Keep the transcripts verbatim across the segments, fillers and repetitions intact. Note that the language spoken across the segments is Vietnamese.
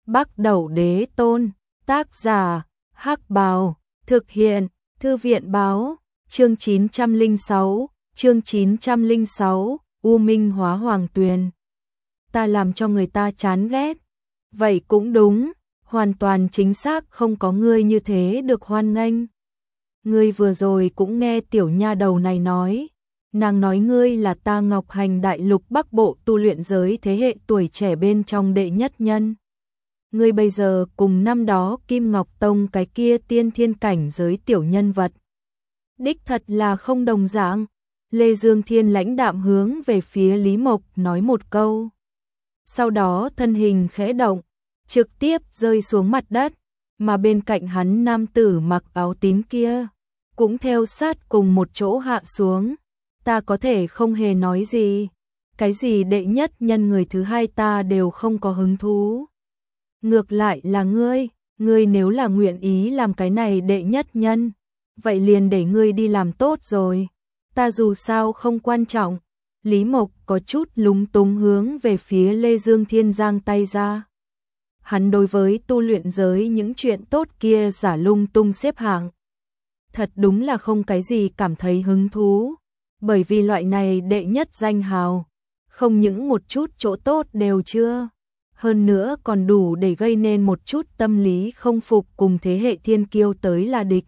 Bắc Đẩu Đế Tôn, tác giả, Hắc Bào, thực hiện, Thư viện báo, chương chín trăm lẻ sáu, chương chín trăm lẻ sáu, U Minh hóa Hoàng Tuyền. Ta làm cho người ta chán ghét. Vậy cũng đúng, hoàn toàn chính xác, không có ngươi như thế được hoan nghênh. Ngươi vừa rồi cũng nghe tiểu nha đầu này nói, nàng nói ngươi là ta Ngọc Hành Đại Lục Bắc Bộ tu luyện giới thế hệ tuổi trẻ bên trong đệ nhất nhân. Ngươi bây giờ cùng năm đó Kim Ngọc Tông cái kia tiên thiên cảnh giới tiểu nhân vật. Đích thật là không đồng dạng. Lê Dương Thiên lãnh đạm hướng về phía Lý Mộc nói một câu. Sau đó thân hình khẽ động, trực tiếp rơi xuống mặt đất, mà bên cạnh hắn nam tử mặc áo tím kia cũng theo sát cùng một chỗ hạ xuống. Ta có thể không hề nói gì, cái gì đệ nhất nhân người thứ hai ta đều không có hứng thú. Ngược lại là ngươi, ngươi nếu là nguyện ý làm cái này đệ nhất nhân, vậy liền để ngươi đi làm tốt rồi, ta dù sao không quan trọng. Lý Mộc có chút lúng túng hướng về phía Lê Dương Thiên giang tay ra. Hắn đối với tu luyện giới những chuyện tốt kia giả lung tung xếp hạng, thật đúng là không cái gì cảm thấy hứng thú, bởi vì loại này đệ nhất danh hào, không những một chút chỗ tốt đều chưa, hơn nữa còn đủ để gây nên một chút tâm lý không phục cùng thế hệ thiên kiêu tới là địch.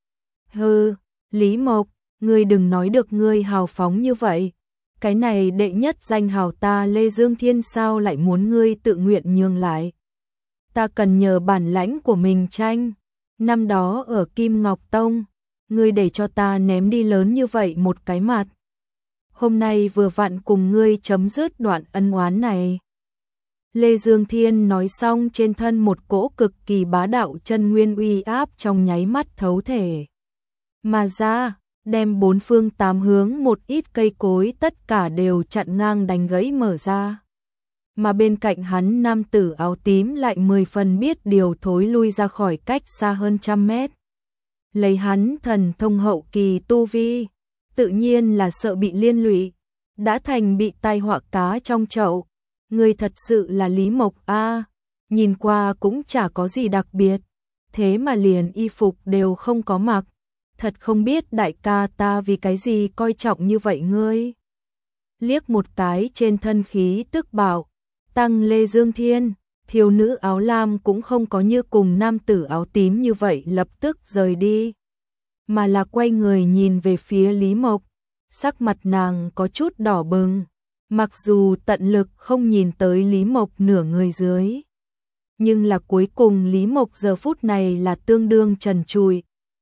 Hừ, Lý Mộc, ngươi đừng nói được ngươi hào phóng như vậy. Cái này đệ nhất danh hào ta Lê Dương Thiên sao lại muốn ngươi tự nguyện nhường lại. Ta cần nhờ bản lãnh của mình tranh. Năm đó ở Kim Ngọc Tông, ngươi để cho ta ném đi lớn như vậy một cái mặt. Hôm nay vừa vặn cùng ngươi chấm dứt đoạn ân oán này. Lê Dương Thiên nói xong, trên thân một cỗ cực kỳ bá đạo chân nguyên uy áp trong nháy mắt thấu thể mà ra, đem bốn phương tám hướng một ít cây cối tất cả đều chặn ngang đánh gãy mở ra. Mà bên cạnh hắn nam tử áo tím lại mười phần biết điều thối lui ra khỏi cách xa hơn trăm mét. Lấy hắn thần thông hậu kỳ tu vi, tự nhiên là sợ bị liên lụy, đã thành bị tai họa cá trong chậu. Người thật sự là Lý Mộc a, nhìn qua cũng chả có gì đặc biệt, thế mà liền y phục đều không có mặc. Thật không biết đại ca ta vì cái gì coi trọng như vậy ngươi. Liếc một cái trên thân khí tức bảo tăng Lê Dương Thiên, thiếu nữ áo lam cũng không có như cùng nam tử áo tím như vậy lập tức rời đi, mà là quay người nhìn về phía Lý Mộc. Sắc mặt nàng có chút đỏ bừng, mặc dù tận lực không nhìn tới Lý Mộc nửa người dưới, nhưng là cuối cùng Lý Mộc giờ phút này là tương đương trần trụi.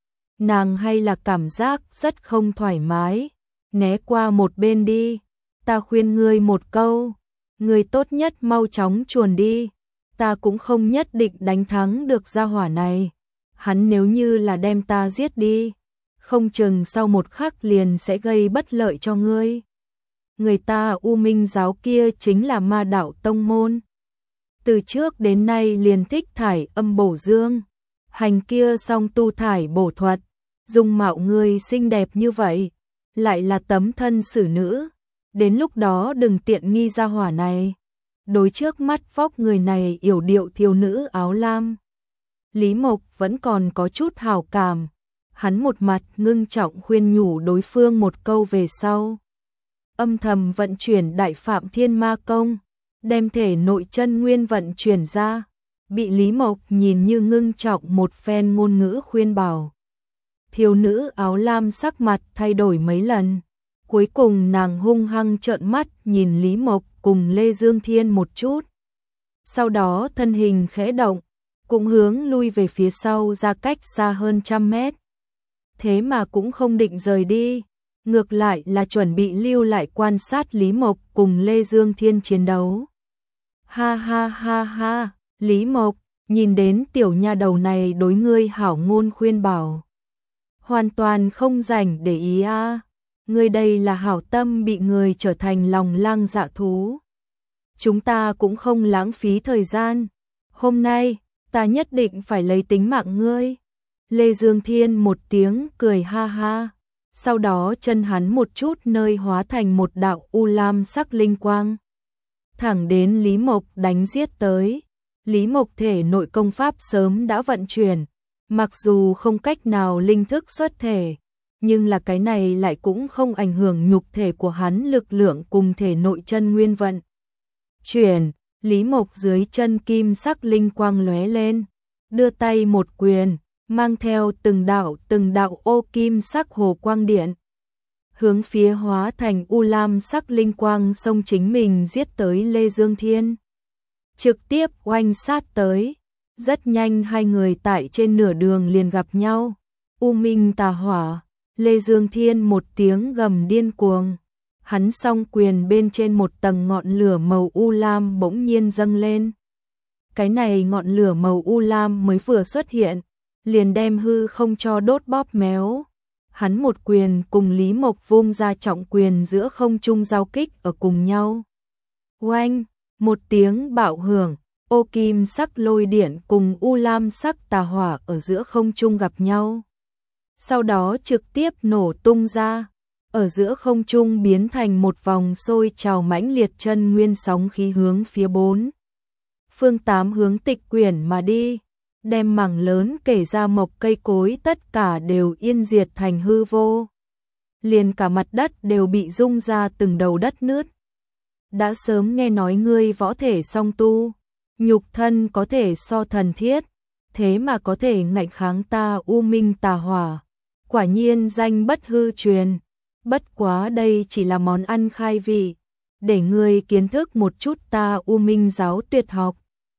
Nàng hay là cảm giác rất không thoải mái, né qua một bên đi, ta khuyên ngươi một câu, ngươi tốt nhất mau chóng chuồn đi, ta cũng không nhất định đánh thắng được gia hỏa này, hắn nếu như là đem ta giết đi, không chừng sau một khắc liền sẽ gây bất lợi cho ngươi. Người ta U Minh giáo kia chính là ma đạo tông môn, từ trước đến nay liền thích thải âm bổ dương, hành kia song tu thải bổ thuật. Dung mạo ngươi xinh đẹp như vậy, lại là tấm thân xử nữ, đến lúc đó đừng tiện nghi gia hỏa này. Đối trước mắt vóc người này yểu điệu thiếu nữ áo lam, Lý Mộc vẫn còn có chút hảo cảm, hắn một mặt ngưng trọng khuyên nhủ đối phương một câu về sau. Âm thầm vận chuyển Đại Phạm Thiên Ma Công, đem thể nội chân nguyên vận chuyển ra, bị Lý Mộc nhìn như ngưng trọng một phen ngôn ngữ khuyên bảo. Thiếu nữ áo lam sắc mặt thay đổi mấy lần, cuối cùng nàng hung hăng trợn mắt nhìn Lý Mộc cùng Lê Dương Thiên một chút. Sau đó thân hình khẽ động, cũng hướng lui về phía sau ra cách xa hơn trăm mét. Thế mà cũng không định rời đi, ngược lại là chuẩn bị lưu lại quan sát Lý Mộc cùng Lê Dương Thiên chiến đấu. Ha ha ha ha, Lý Mộc, nhìn đến tiểu nha đầu này đối ngươi hảo ngôn khuyên bảo, hoàn toàn không rảnh để ý a. À. Ngươi đây là hảo tâm bị người trở thành lòng lang dạ thú. Chúng ta cũng không lãng phí thời gian. Hôm nay, ta nhất định phải lấy tính mạng ngươi. Lê Dương Thiên một tiếng cười ha ha. Sau đó chân hắn một chút nơi hóa thành một đạo u lam sắc linh quang. Thẳng đến Lý Mộc đánh giết tới. Lý Mộc thể nội công pháp sớm đã vận chuyển, mặc dù không cách nào linh thức xuất thể, nhưng là cái này lại cũng không ảnh hưởng nhục thể của hắn lực lượng cùng thể nội chân nguyên vận. Chuyển, Lý Mộc dưới chân kim sắc linh quang lóe lên, đưa tay một quyền, mang theo từng đạo từng đạo ô kim sắc hồ quang điện, hướng phía hóa thành u lam sắc linh quang xông chính mình giết tới Lê Dương Thiên. Trực tiếp oanh sát tới, rất nhanh hai người tại trên nửa đường liền gặp nhau. U minh tà hỏa, Lê Dương Thiên một tiếng gầm điên cuồng, hắn song quyền bên trên một tầng ngọn lửa màu u lam bỗng nhiên dâng lên. Cái này ngọn lửa màu u lam mới vừa xuất hiện, liền đem hư không cho đốt bóp méo. Hắn một quyền cùng Lý Mộc vung ra trọng quyền giữa không trung giao kích ở cùng nhau. Oanh, một tiếng bạo hưởng, ô kim sắc lôi điện cùng u lam sắc tà hỏa ở giữa không trung gặp nhau. Sau đó trực tiếp nổ tung ra, ở giữa không trung biến thành một vòng sôi trào mãnh liệt chân nguyên sóng khí hướng phía bốn phương tám hướng tịch quyển mà đi, đem mảng lớn kể ra mộc cây cối tất cả đều yên diệt thành hư vô. Liền cả mặt đất đều bị rung ra từng đầu đất nứt. Đã sớm nghe nói ngươi võ thể song tu, nhục thân có thể so thần thiết, thế mà có thể ngạnh kháng ta u minh tà hỏa, quả nhiên danh bất hư truyền. Bất quá đây chỉ là món ăn khai vị, để ngươi kiến thức một chút ta u minh giáo tuyệt học.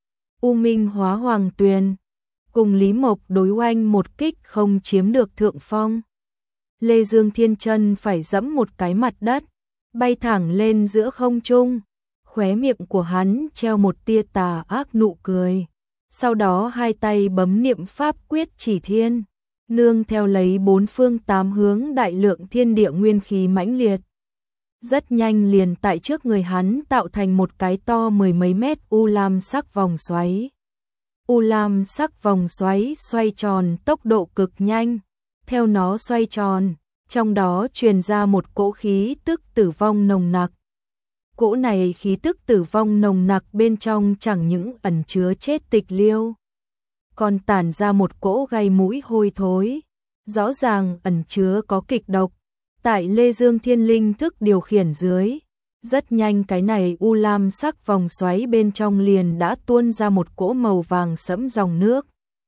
U minh hóa hoàng tuyền, cùng Lý Mộc đối oanh một kích không chiếm được thượng phong. Lê Dương Thiên chân phải giẫm một cái mặt đất, bay thẳng lên giữa không trung, khóe miệng của hắn treo một tia tà ác nụ cười. Sau đó hai tay bấm niệm pháp quyết chỉ thiên, nương theo lấy bốn phương tám hướng đại lượng thiên địa nguyên khí mãnh liệt. Rất nhanh liền tại trước người hắn tạo thành một cái to mười mấy mét u lam sắc vòng xoáy. U lam sắc vòng xoáy xoay tròn tốc độ cực nhanh, theo nó xoay tròn, trong đó truyền ra một cỗ khí tức tử vong nồng nặc. Cỗ này khí tức tử vong nồng nặc bên trong chẳng những ẩn chứa chết tịch liêu, còn tản ra một cỗ gai mũi hôi thối, rõ ràng ẩn chứa có kịch độc. Tại Lê Dương Thiên linh thức điều khiển dưới, rất nhanh cái này u lam sắc vòng xoáy bên trong liền đã tuôn ra một cỗ màu vàng sẫm dòng nước.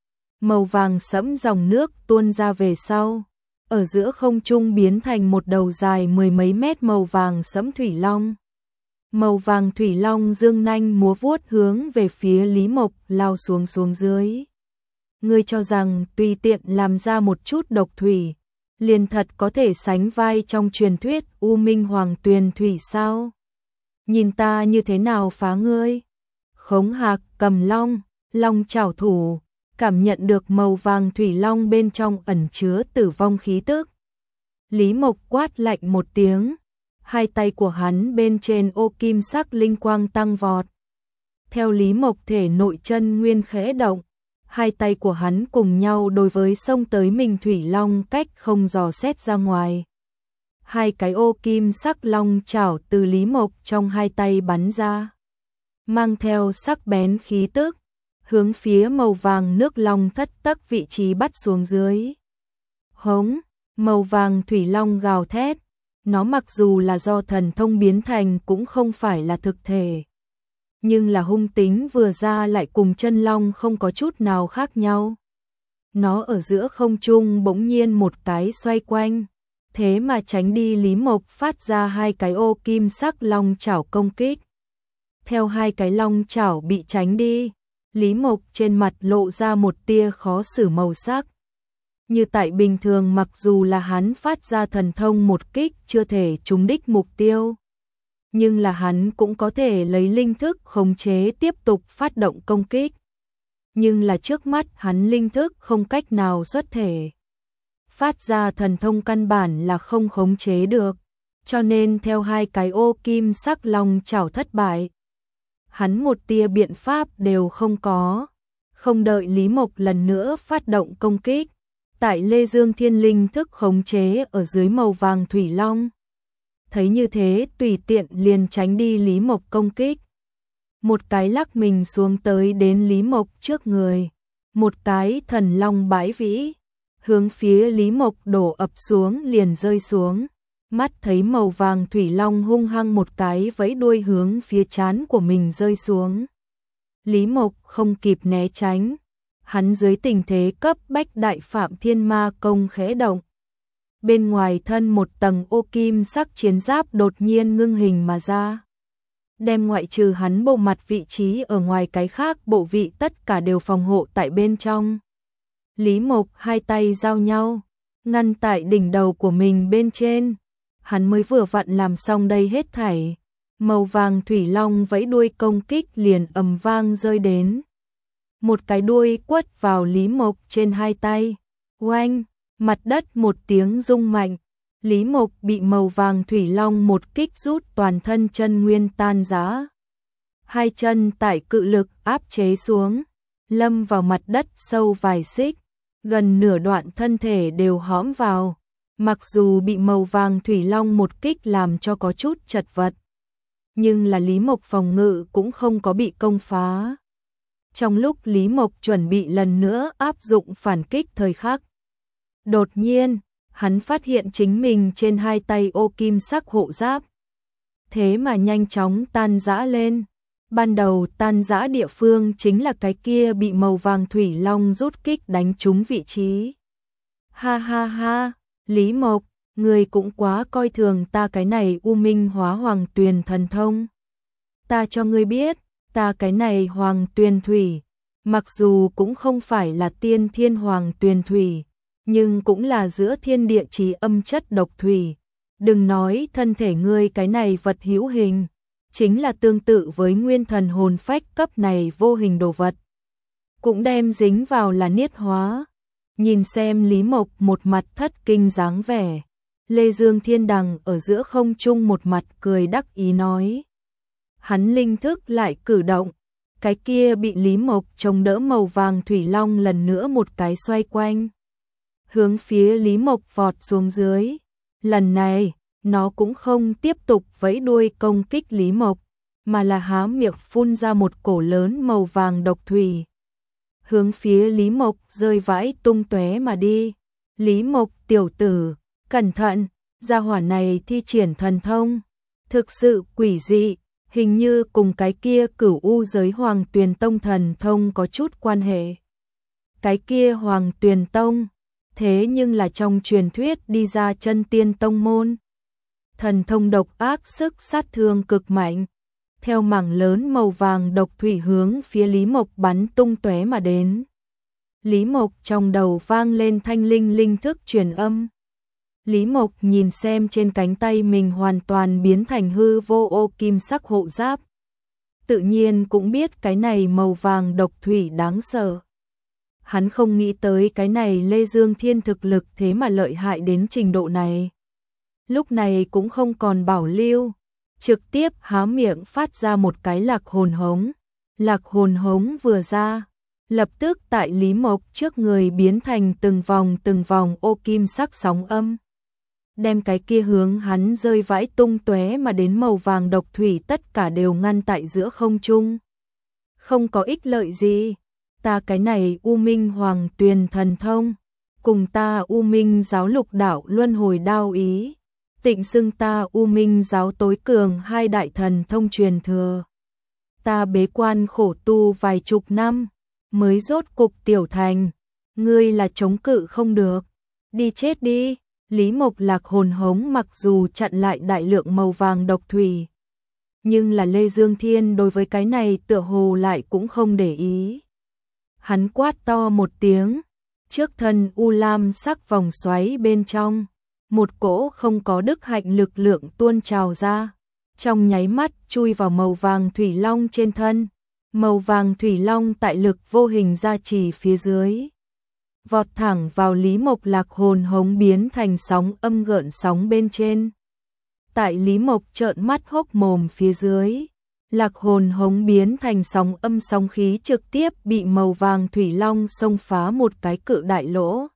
Màu vàng sẫm dòng nước tuôn ra về sau, ở giữa không trung biến thành một đầu dài mười mấy mét màu vàng sẫm thủy long. Màu vàng thủy long dương nanh múa vuốt hướng về phía Lý Mộc lao xuống xuống dưới. Ngươi cho rằng tùy tiện làm ra một chút độc thủy, liền thật có thể sánh vai trong truyền thuyết U Minh Hoàng Tuyền thủy sao? Nhìn ta như thế nào phá ngươi? Khống Hạc cầm long, long chảo thủ, cảm nhận được màu vàng thủy long bên trong ẩn chứa tử vong khí tức. Lý Mộc quát lạnh một tiếng, hai tay của hắn bên trên ô kim sắc linh quang tăng vọt. Theo Lý Mộc thể nội chân nguyên khẽ động, hai tay của hắn cùng nhau đối với xông tới mình thủy long cách không dò xét ra ngoài. Hai cái ô kim sắc long chảo từ Lý Mộc trong hai tay bắn ra, mang theo sắc bén khí tức, hướng phía màu vàng nước long thất tấc vị trí bắt xuống dưới. Hống, màu vàng thủy long gào thét, nó mặc dù là do thần thông biến thành cũng không phải là thực thể, nhưng là hung tính vừa ra lại cùng chân long không có chút nào khác nhau. Nó ở giữa không trung bỗng nhiên một cái xoay quanh, thế mà tránh đi Lý Mộc phát ra hai cái ô kim sắc long chảo công kích. Theo hai cái long chảo bị tránh đi, Lý Mộc trên mặt lộ ra một tia khó xử màu sắc. Như tại bình thường mặc dù là hắn phát ra thần thông một kích chưa thể trúng đích mục tiêu, nhưng là hắn cũng có thể lấy linh thức khống chế tiếp tục phát động công kích. Nhưng là trước mắt hắn linh thức không cách nào xuất thể. Phát ra thần thông căn bản là không khống chế được, cho nên theo hai cái ô kim sắc long chảo thất bại, hắn một tia biện pháp đều không có. Không đợi Lý Mộc lần nữa phát động công kích, tại Lê Dương Thiên linh thức khống chế ở dưới màu vàng thủy long. Thấy như thế tùy tiện liền tránh đi Lý Mộc công kích. một cái lắc mình xuống tới đến Lý Mộc trước người, một cái thần long bãi vĩ, hướng phía Lý Mộc đổ ập xuống liền rơi xuống. Mắt thấy màu vàng thủy long hung hăng một cái vẫy đuôi hướng phía trán của mình rơi xuống. Lý Mộc không kịp né tránh, hắn dưới tình thế cấp bách đại phạm thiên ma công khẽ động. Bên ngoài thân một tầng ô kim sắc chiến giáp đột nhiên ngưng hình mà ra. Đem ngoại trừ hắn bộ mặt vị trí ở ngoài cái khác bộ vị tất cả đều phòng hộ tại bên trong. Lý Mộc hai tay giao nhau, ngăn tại đỉnh đầu của mình bên trên. Hắn mới vừa vặn làm xong đây hết thảy. Màu vàng thủy long vẫy đuôi công kích liền ầm vang rơi đến. Một cái đuôi quất vào Lý Mộc trên hai tay. Oanh, mặt đất một tiếng rung mạnh. Lý Mộc bị màu vàng thủy long một kích rút toàn thân chân nguyên tan rã. Hai chân tại cự lực áp chế xuống, lâm vào mặt đất sâu vài xích, gần nửa đoạn thân thể đều hõm vào. Mặc dù bị màu vàng thủy long một kích làm cho có chút chật vật, nhưng là Lý Mộc phòng ngự cũng không có bị công phá. Trong lúc Lý Mộc chuẩn bị lần nữa áp dụng phản kích thời khắc, đột nhiên, hắn phát hiện chính mình trên hai tay ô kim sắc hộ giáp. Thế mà nhanh chóng tan rã lên. Ban đầu tan rã địa phương chính là cái kia bị màu vàng thủy long rút kích đánh trúng vị trí. Ha ha ha, Lý Mộc, người cũng quá coi thường ta cái này U Minh Hóa Hoàng Tuyền thần thông. Ta cho ngươi biết, ta cái này Hoàng Tuyền Thủy, mặc dù cũng không phải là tiên thiên Hoàng Tuyền Thủy, nhưng cũng là giữa thiên địa chí âm chất độc thủy. Đừng nói thân thể ngươi cái này vật hữu hình, chính là tương tự với nguyên thần hồn phách cấp này vô hình đồ vật, cũng đem dính vào là niết hóa. Nhìn xem Lý Mộc một mặt thất kinh dáng vẻ, Lê Dương Thiên Đằng ở giữa không trung một mặt cười đắc ý nói. Hắn linh thức lại cử động, cái kia bị Lý Mộc chống đỡ màu vàng thủy long lần nữa một cái xoay quanh, hướng phía Lý Mộc vọt xuống dưới. Lần này, nó cũng không tiếp tục vẫy đuôi công kích Lý Mộc, mà là há miệng phun ra một cổ lớn màu vàng độc thủy, hướng phía Lý Mộc rơi vãi tung tóe mà đi. Lý Mộc tiểu tử, cẩn thận, gia hỏa này thi triển thần thông, thực sự quỷ dị, hình như cùng cái kia Cửu U giới Hoàng Tuyền Tông thần thông có chút quan hệ. Cái kia Hoàng Tuyền Tông, thế nhưng là trong truyền thuyết đi ra chân tiên tông môn. Thần thông độc ác, sức sát thương cực mạnh. Theo mảng lớn màu vàng độc thủy hướng phía Lý Mộc bắn tung tóe mà đến. Lý Mộc trong đầu vang lên thanh linh linh thức truyền âm. Lý Mộc nhìn xem trên cánh tay mình hoàn toàn biến thành hư vô ô kim sắc hộ giáp. Tự nhiên cũng biết cái này màu vàng độc thủy đáng sợ. Hắn không nghĩ tới cái này Lê Dương Thiên thực lực thế mà lợi hại đến trình độ này. Lúc này cũng không còn bảo lưu, trực tiếp há miệng phát ra một cái lạc hồn hống. Lạc hồn hống vừa ra, lập tức tại Lý Mộc trước người biến thành từng vòng từng vòng ô kim sắc sóng âm. Đem cái kia hướng hắn rơi vãi tung tóe mà đến màu vàng độc thủy tất cả đều ngăn tại giữa không trung. Không có ích lợi gì, ta cái này U Minh Hoàng Tuyền thần thông, cùng ta U Minh giáo lục đạo luân hồi đao ý, tịnh xưng ta U Minh giáo tối cường hai đại thần thông truyền thừa. Ta bế quan khổ tu vài chục năm, mới rốt cục tiểu thành, ngươi là chống cự không được, đi chết đi. Lý Mộc lạc hồn hống mặc dù chặn lại đại lượng màu vàng độc thủy, nhưng là Lê Dương Thiên đối với cái này tựa hồ lại cũng không để ý. Hắn quát to một tiếng, trước thân u lam sắc vòng xoáy bên trong, một cỗ không có đức hạnh lực lượng tuôn trào ra, trong nháy mắt chui vào màu vàng thủy long trên thân. Màu vàng thủy long tại lực vô hình gia trì phía dưới, vọt thẳng vào Lý Mộc lạc hồn hống biến thành sóng âm gợn sóng bên trên. Tại Lý Mộc trợn mắt hốc mồm phía dưới, lạc hồn hống biến thành sóng âm sóng khí trực tiếp bị màu vàng thủy long xông phá một cái cự đại lỗ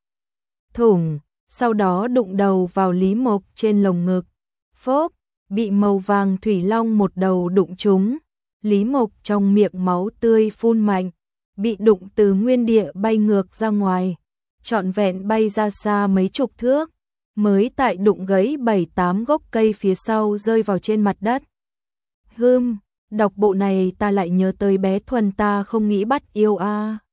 thủng, sau đó đụng đầu vào Lý Mộc trên lồng ngực. Phốp, bị màu vàng thủy long một đầu đụng trúng, Lý Mộc trong miệng máu tươi phun mạnh, bị đụng từ nguyên địa bay ngược ra ngoài, trọn vẹn bay ra xa mấy chục thước, mới tại đụng gãy bảy tám gốc cây phía sau rơi vào trên mặt đất. Hưm, đọc bộ này ta lại nhớ tới bé Thuần ta không nghĩ bắt yêu a. À.